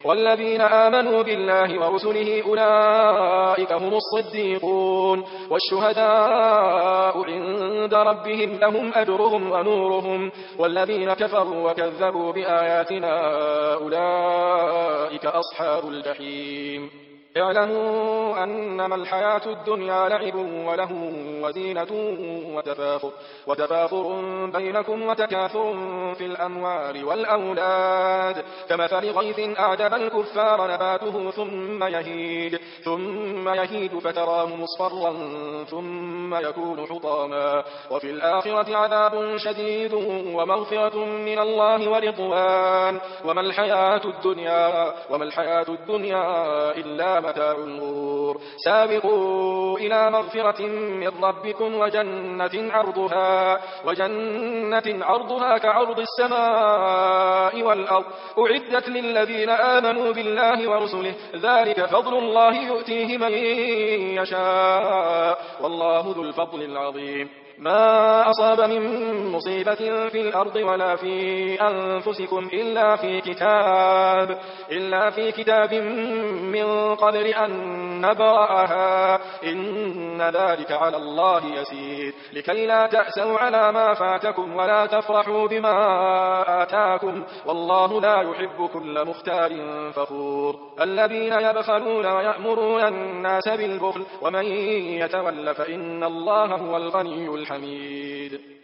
والذين آمنوا بالله ورسله أولئك هم الصديقون والشهداء عند ربهم لهم أجرهم ونورهم والذين كفروا وكذبوا بآياتنا أولئك أصحاب الجحيم اعلموا أنما الحياة الدنيا لعب وله وزينة وتفاخر بينكم وتكاثر في الأموال والأولاد كمثل غيث أعجب الكفار نباته ثم يهيد فتراه مصفرا ثم يكون حطاما وفي الآخرة عذاب شديد ومغفرة من الله ورضوان وما الحياة الدنيا إلا متاع الغرور سابقوا إلى مغفرة من ربكم وجنة عرضها كعرض السماء والأرض أعدت للذين آمنوا بالله ورسله ذلك فضل الله يؤتيه من يشاء والله ذو الفضل العظيم ما أصاب من مصيبة في الأرض ولا في أنفسكم إلا في كتاب من قبل أن نبرأها إن ذلك على الله يسير لكي لا تأسوا على ما فاتكم ولا تفرحوا بما آتاكم والله لا يحب كل مختال فخور الذين يبخلون ويأمرون الناس بالبخل ومن يتول فإن الله هو الغني الحميد